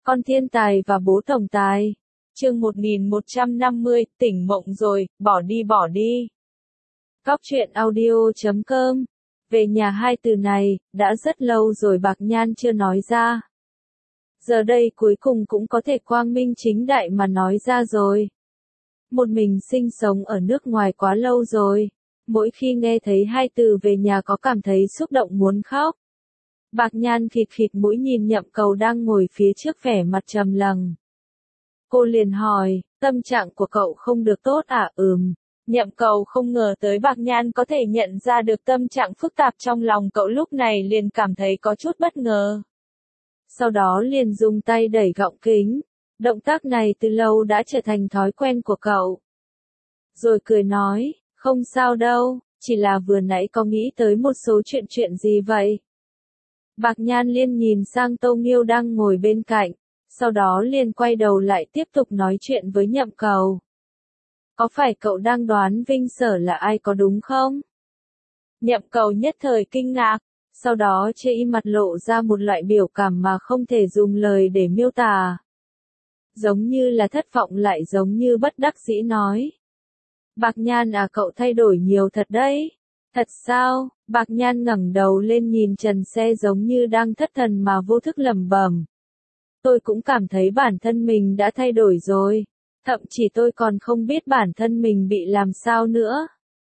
Con thiên tài và bố tổng tài. Chương 1150, tỉnh mộng rồi, bỏ đi. Góc truyện audio.com. Về nhà hai từ này, đã rất lâu rồi Bạc Nhan chưa nói ra. Giờ đây cuối cùng cũng có thể quang minh chính đại mà nói ra rồi. Một mình sinh sống ở nước ngoài quá lâu rồi. Mỗi khi nghe thấy hai từ về nhà có cảm thấy xúc động muốn khóc. Bạc Nhan khịt khịt mũi nhìn Nhậm Cầu đang ngồi phía trước vẻ mặt trầm lặng. Cô liền hỏi, tâm trạng của cậu không được tốt à? Nhậm Cầu không ngờ tới Bạc Nhan có thể nhận ra được tâm trạng phức tạp trong lòng cậu, lúc này liền cảm thấy có chút bất ngờ. Sau đó liền dùng tay đẩy gọng kính. Động tác này từ lâu đã trở thành thói quen của cậu. Rồi cười nói, không sao đâu, chỉ là vừa nãy có nghĩ tới một số chuyện gì vậy? Bạc Nhan liền nhìn sang Tô Nghiêu đang ngồi bên cạnh, sau đó liền quay đầu lại tiếp tục nói chuyện với Nhậm Cầu. Có phải cậu đang đoán Vinh Sở là ai có đúng không? Nhậm Cầu nhất thời kinh ngạc, sau đó trên mặt lộ ra một loại biểu cảm mà không thể dùng lời để miêu tả. Giống như là thất vọng lại giống như bất đắc dĩ nói. Bạc Nhan à, cậu thay đổi nhiều thật đấy. Thật sao? Bạc Nhan ngẩng đầu lên nhìn trần xe giống như đang thất thần mà vô thức lẩm bẩm. Tôi cũng cảm thấy bản thân mình đã thay đổi rồi. Thậm chí tôi còn không biết bản thân mình bị làm sao nữa.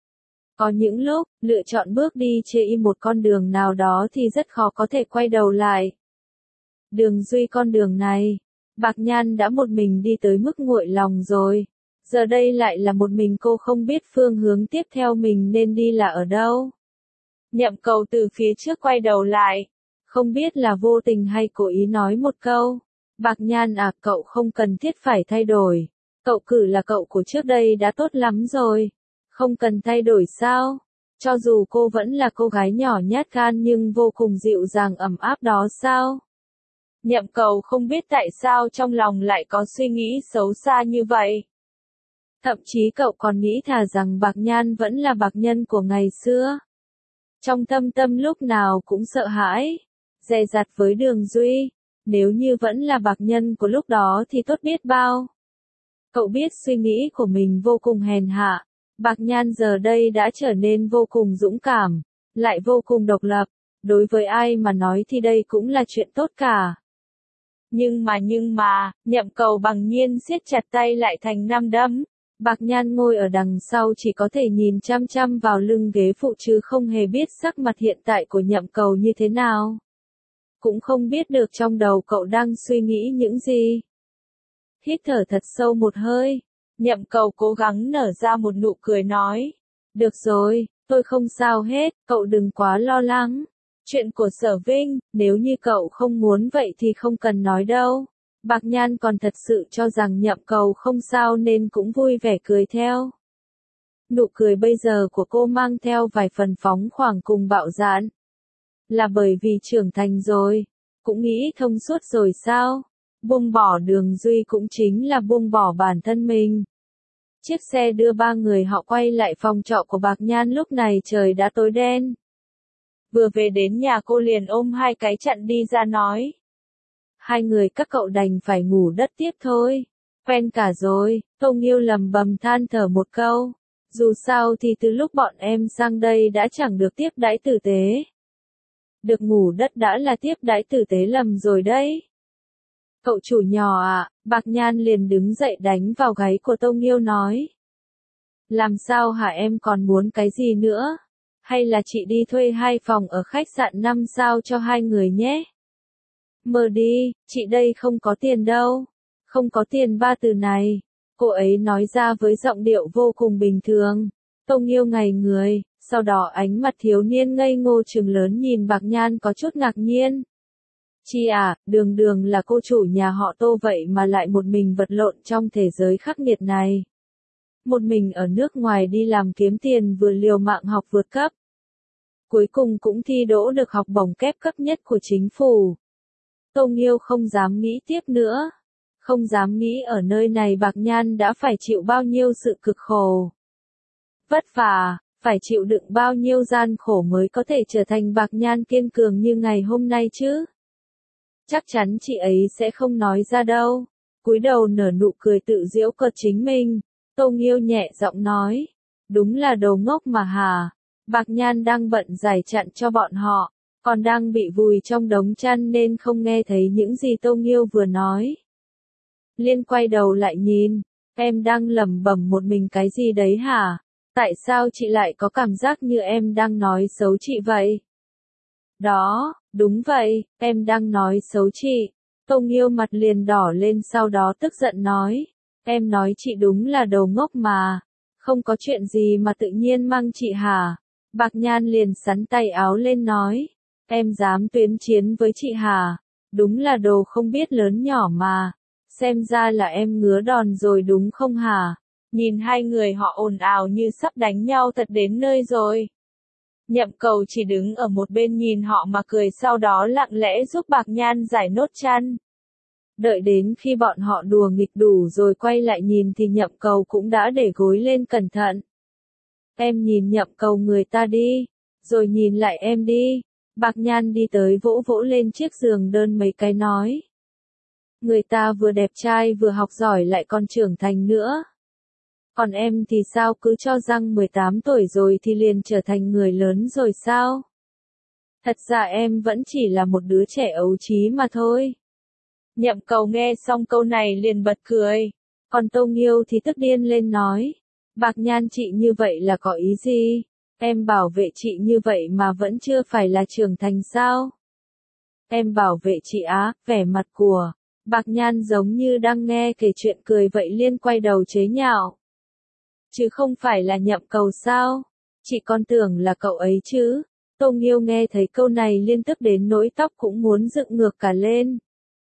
Có những lúc, lựa chọn bước đi trên một con đường nào đó thì rất khó có thể quay đầu lại. Đường Duy, con đường này, Bạc Nhan đã một mình đi tới mức nguội lòng rồi. Giờ đây lại là một mình cô không biết phương hướng tiếp theo mình nên đi là ở đâu. Nhậm Cầu từ phía trước quay đầu lại. Không biết là vô tình hay cố ý nói một câu. Bạc Nhan à, cậu không cần thiết phải thay đổi. Cậu cử là cậu của trước đây đã tốt lắm rồi. Không cần thay đổi sao? Cho dù cô vẫn là cô gái nhỏ nhát gan nhưng vô cùng dịu dàng ấm áp đó sao? Nhậm Cầu không biết tại sao trong lòng lại có suy nghĩ xấu xa như vậy. Thậm chí cậu còn nghĩ thà rằng Bạc Nhan vẫn là Bạc Nhân của ngày xưa. Trong thâm tâm lúc nào cũng sợ hãi, dè dặt với Đường Duy. Nếu như vẫn là Bạc Nhân của lúc đó thì tốt biết bao. Cậu biết suy nghĩ của mình vô cùng hèn hạ. Bạc Nhan giờ đây đã trở nên vô cùng dũng cảm, lại vô cùng độc lập. Đối với ai mà nói thì đây cũng là chuyện tốt cả. Nhưng mà, Nhậm Cầu bằng nhiên siết chặt tay lại thành năm đấm. Bạc Nhan ngồi ở đằng sau chỉ có thể nhìn chăm chăm vào lưng ghế phụ chứ không hề biết sắc mặt hiện tại của Nhậm Cầu như thế nào. Cũng không biết được trong đầu cậu đang suy nghĩ những gì. Hít thở thật sâu một hơi, Nhậm Cầu cố gắng nở ra một nụ cười nói. Được rồi, tôi không sao hết, cậu đừng quá lo lắng. Chuyện của Sở Vinh, nếu như cậu không muốn vậy thì không cần nói đâu. Bạc Nhan còn thật sự cho rằng Nhậm Cầu không sao nên cũng vui vẻ cười theo. Nụ cười bây giờ của cô mang theo vài phần phóng khoáng cùng bạo dạn. Là bởi vì trưởng thành rồi, cũng nghĩ thông suốt rồi sao? Buông bỏ Đường Duy cũng chính là buông bỏ bản thân mình. Chiếc xe đưa ba người họ quay lại phòng trọ của Bạc Nhan, lúc này trời đã tối đen. Vừa về đến nhà cô liền ôm hai cái chặn đi ra nói. Hai người các cậu đành phải ngủ đất tiếp thôi. Quen cả rồi, Tô Nghiêu lầm bầm than thở một câu. Dù sao thì từ lúc bọn em sang đây đã chẳng được tiếp đãi tử tế. Được ngủ đất đã là tiếp đãi tử tế lầm rồi đấy. Cậu chủ nhỏ à, Bạc Nhan liền đứng dậy đánh vào gáy của Tô Nghiêu nói. Làm sao hả, em còn muốn cái gì nữa? Hay là chị đi thuê 2 phòng ở khách sạn 5 sao cho hai người nhé? Mơ đi, chị đây không có tiền đâu. Không có tiền, ba từ này. Cô ấy nói ra với giọng điệu vô cùng bình thường. Tô Nghiêu ngây người, sau đó ánh mặt thiếu niên ngây ngô trừng lớn nhìn Bạc Nhan có chút ngạc nhiên. Chị à, đường là cô chủ nhà họ Tô vậy mà lại một mình vật lộn trong thế giới khắc nghiệt này. Một mình ở nước ngoài đi làm kiếm tiền, vừa liều mạng học vượt cấp. Cuối cùng cũng thi đỗ được học bổng kép cấp nhất của chính phủ. Tô Nghiêu không dám nghĩ tiếp nữa. Không dám nghĩ ở nơi này Bạc Nhan đã phải chịu bao nhiêu sự cực khổ. Vất vả, phải chịu đựng bao nhiêu gian khổ mới có thể trở thành Bạc Nhan kiên cường như ngày hôm nay chứ. Chắc chắn chị ấy sẽ không nói ra đâu. Cúi đầu nở nụ cười tự giễu cợt chính mình. Tô Nghiêu nhẹ giọng nói. Đúng là đồ ngốc mà hả? Bạc Nhan đang bận giải chặn cho bọn họ, còn đang bị vùi trong đống chăn nên không nghe thấy những gì Tô Nghiêu vừa nói. Liên quay đầu lại nhìn, em đang lẩm bẩm một mình cái gì đấy hả? Tại sao chị lại có cảm giác như em đang nói xấu chị vậy? Đó, đúng vậy, em đang nói xấu chị. Tô Nghiêu mặt liền đỏ lên sau đó tức giận nói. Em nói chị đúng là đồ ngốc mà. Không có chuyện gì mà tự nhiên mang chị hả? Bạc Nhan liền sắn tay áo lên nói. Em dám tuyên chiến với chị hả? Đúng là đồ không biết lớn nhỏ mà. Xem ra là em ngứa đòn rồi đúng không hả? Nhìn hai người họ ồn ào như sắp đánh nhau thật đến nơi rồi. Nhậm Cầu chỉ đứng ở một bên nhìn họ mà cười sau đó lặng lẽ giúp Bạc Nhan giải nốt chăn. Đợi đến khi bọn họ đùa nghịch đủ rồi quay lại nhìn thì Nhậm Cầu cũng đã để gối lên cẩn thận. Em nhìn Nhậm Cầu người ta đi, rồi nhìn lại em đi. Bạc Nhan đi tới vỗ vỗ lên chiếc giường đơn mấy cái nói. Người ta vừa đẹp trai vừa học giỏi lại còn trưởng thành nữa. Còn em thì sao, cứ cho rằng 18 tuổi rồi thì liền trở thành người lớn rồi sao? Thật ra em vẫn chỉ là một đứa trẻ ấu trí mà thôi. Nhậm Cầu nghe xong câu này liền bật cười. Còn Tô Nghiêu thì tức điên lên nói. Bạc Nhan chị như vậy là có ý gì? Em bảo vệ chị như vậy mà vẫn chưa phải là trưởng thành sao? Em bảo vệ chị á, vẻ mặt của Bạc Nhan giống như đang nghe kể chuyện cười vậy liên quay đầu chế nhạo. Chứ không phải là Nhậm Cầu sao? Chị còn tưởng là cậu ấy chứ? Tô Nghiêu nghe thấy câu này liên tức đến nỗi tóc cũng muốn dựng ngược cả lên.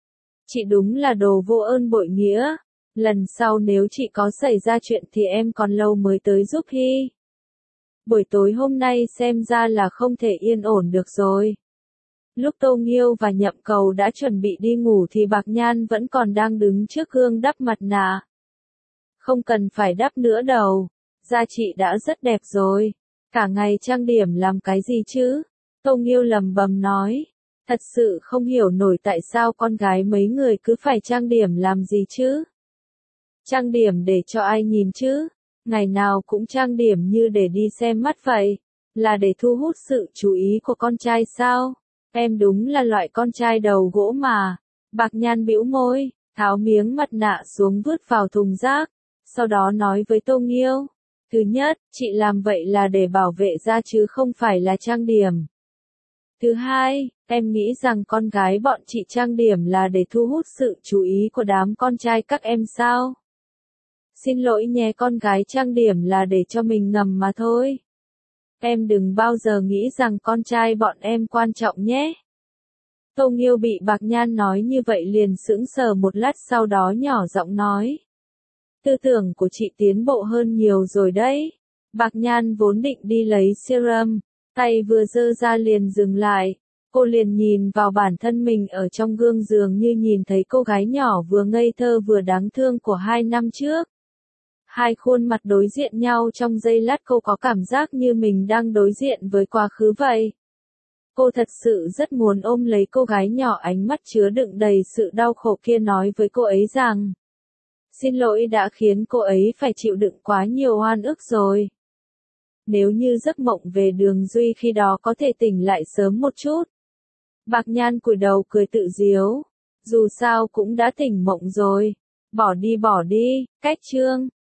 Chị đúng là đồ vô ơn bội nghĩa. Lần sau nếu chị có xảy ra chuyện thì em còn lâu mới tới giúp Hy. Buổi tối hôm nay xem ra là không thể yên ổn được rồi. Lúc Tô Nghiêu và Nhậm Cầu đã chuẩn bị đi ngủ thì Bạc Nhan vẫn còn đang đứng trước gương đắp mặt nạ. Không cần phải đắp nữa đâu, da chị đã rất đẹp rồi. Cả ngày trang điểm làm cái gì chứ? Tô Nghiêu lầm bầm nói. Thật sự không hiểu nổi tại sao con gái mấy người cứ phải trang điểm làm gì chứ? Trang điểm để cho ai nhìn chứ? Ngày nào cũng trang điểm như để đi xem mắt vậy. Là để thu hút sự chú ý của con trai sao? Em đúng là loại con trai đầu gỗ mà. Bạc Nhan bĩu môi, tháo miếng mặt nạ xuống vứt vào thùng rác. Sau đó nói với Tô Nghiêu. Thứ nhất, chị làm vậy là để bảo vệ da chứ không phải là trang điểm. Thứ hai, em nghĩ rằng con gái bọn chị trang điểm là để thu hút sự chú ý của đám con trai các em sao? Xin lỗi nhé, con gái trang điểm là để cho mình ngầm mà thôi. Em đừng bao giờ nghĩ rằng con trai bọn em quan trọng nhé. Tô Nghiêu bị Bạc Nhan nói như vậy liền sững sờ một lát sau đó nhỏ giọng nói. Tư tưởng của chị tiến bộ hơn nhiều rồi đấy. Bạc Nhan vốn định đi lấy serum, tay vừa giơ ra liền dừng lại. Cô liền nhìn vào bản thân mình ở trong gương dường như nhìn thấy cô gái nhỏ vừa ngây thơ vừa đáng thương của 2 năm trước. Hai khuôn mặt đối diện nhau trong giây lát cô có cảm giác như mình đang đối diện với quá khứ vậy. Cô thật sự rất muốn ôm lấy cô gái nhỏ ánh mắt chứa đựng đầy sự đau khổ kia nói với cô ấy rằng. Xin lỗi đã khiến cô ấy phải chịu đựng quá nhiều oan ức rồi. Nếu như giấc mộng về Đường Duy khi đó có thể tỉnh lại sớm một chút. Bạc Nhan cúi đầu cười tự giễu. Dù sao cũng đã tỉnh mộng rồi. Bỏ đi, cách chương.